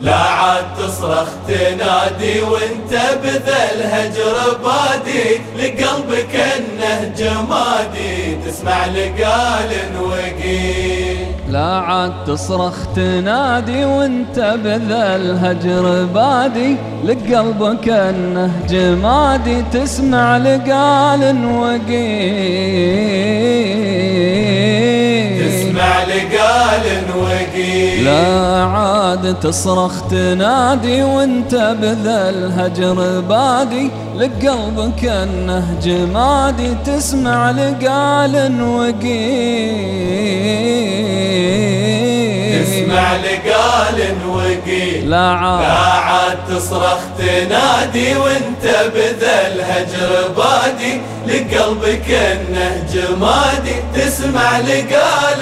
لا عاد تصرخ تنادي وانت بذا الهجر بادي، لقلبك انه جمادي تسمع لقال وقيل. لا عاد تصرخ تنادي وانت بذا الهجر بادي، لقلبك انه جمادي تسمع لقال وقيل. تسمع لقال وقيل. لا عاد تصرخ تنادي وانت بذا الهجر بادي، لقلبك انه جمادي تسمع لقال وقيل. تسمع لقال وقيل. لا عاد تصرخ تنادي وانت بذا الهجر بادي، لقلبك انه جمادي تسمع لقال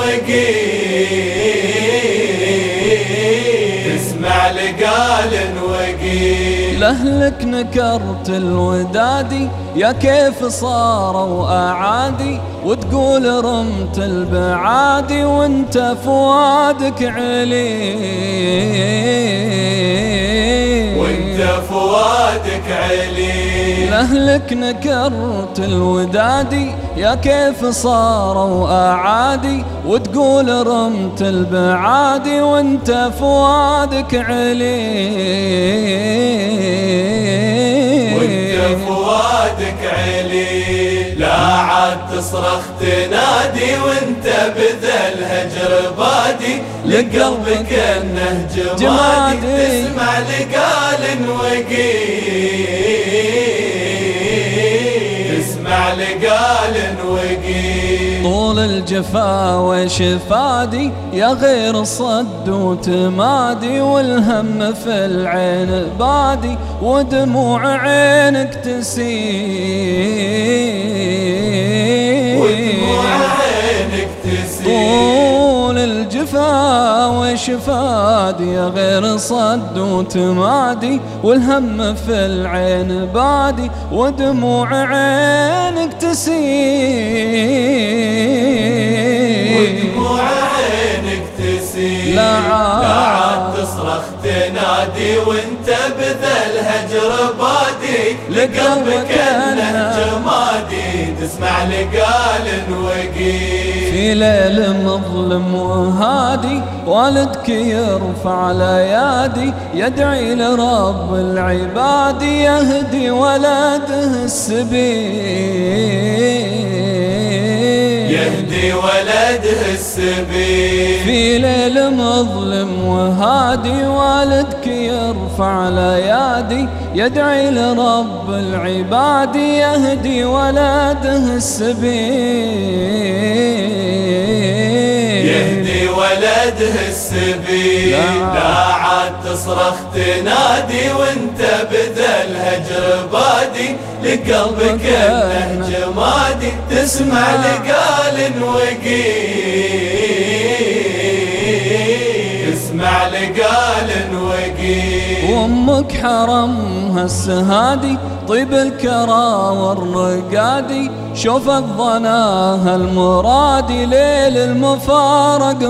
وقيل. تسمع لقال وقيل. لأهلك نكرت الودادي يا كيف صاروا أعادي، وتقول رمت البعادي وانت فؤادك علي. وانت فؤادك علي. لأهلك نكرت الودادي يا كيف صاروا أعادي، وتقول رمت البعادي وانت فؤادك علي. وانت فؤادك علي. لا عاد تصرخ تنادي وانت بذا الهجر بادي، لقلبك انه جمادي تسمع لقال وقيل. تسمع لقال وقيل. طول الجفا وشفادي يا غير صد وتمادي، والهم في العين بادي ودموع عينك تسيل. ودموع عينك تسيل. طول الجفا وشفادي يا غير صد وتمادي، والهم في العين بادي ودموع عينك تسيل. ودموع عينك تسيل. لا عاد تصرخ تنادي وانت بذا الهجر بادي، لقلبك انه جمادي تسمع لقال وقيل. في ليل مظلم وهادي والدك يرفع الايادي، يدعي لرب العباد يهدي ولده السبيل. يهدي ولده السبيل. في ليل مظلم وهادي والدك يرفع الايادي، يدعي لرب العباد يهدي ولده السبيل. يهدي ولده السبيل. لا عاد تصرخ تنادي وانت بذا الهجر بادي، لقلبك انه جمادي تسمع لقال وقيل. تسمع لقال وقيل. وامك حرمها السهادي طيب الكرى والرقادي، شوفت ظناها المرادي ليل المفارق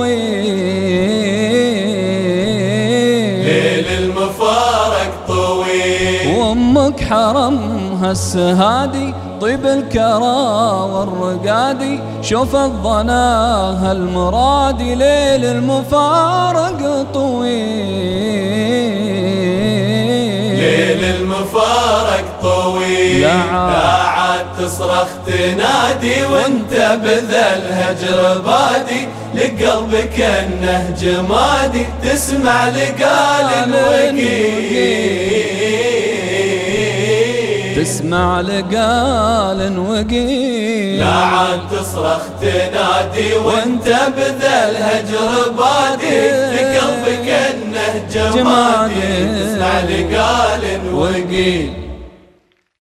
طويل. ليل المفارق طويل. وامك حرمها السهادي طيب الكرى والرقادي، شوفت ظناها المرادي ليل المفارق طويل. ليل المفارق طويل. لا عاد تصرخ تنادي وانت بذا الهجر بادي، لقلبك انه جمادي تسمع لقال وقيل. تسمع لقال وقيل. لا عاد تصرخ تنادي وانت بذا الهجر بادي، لقلبك انه جمادي تسمع لقال وقيل.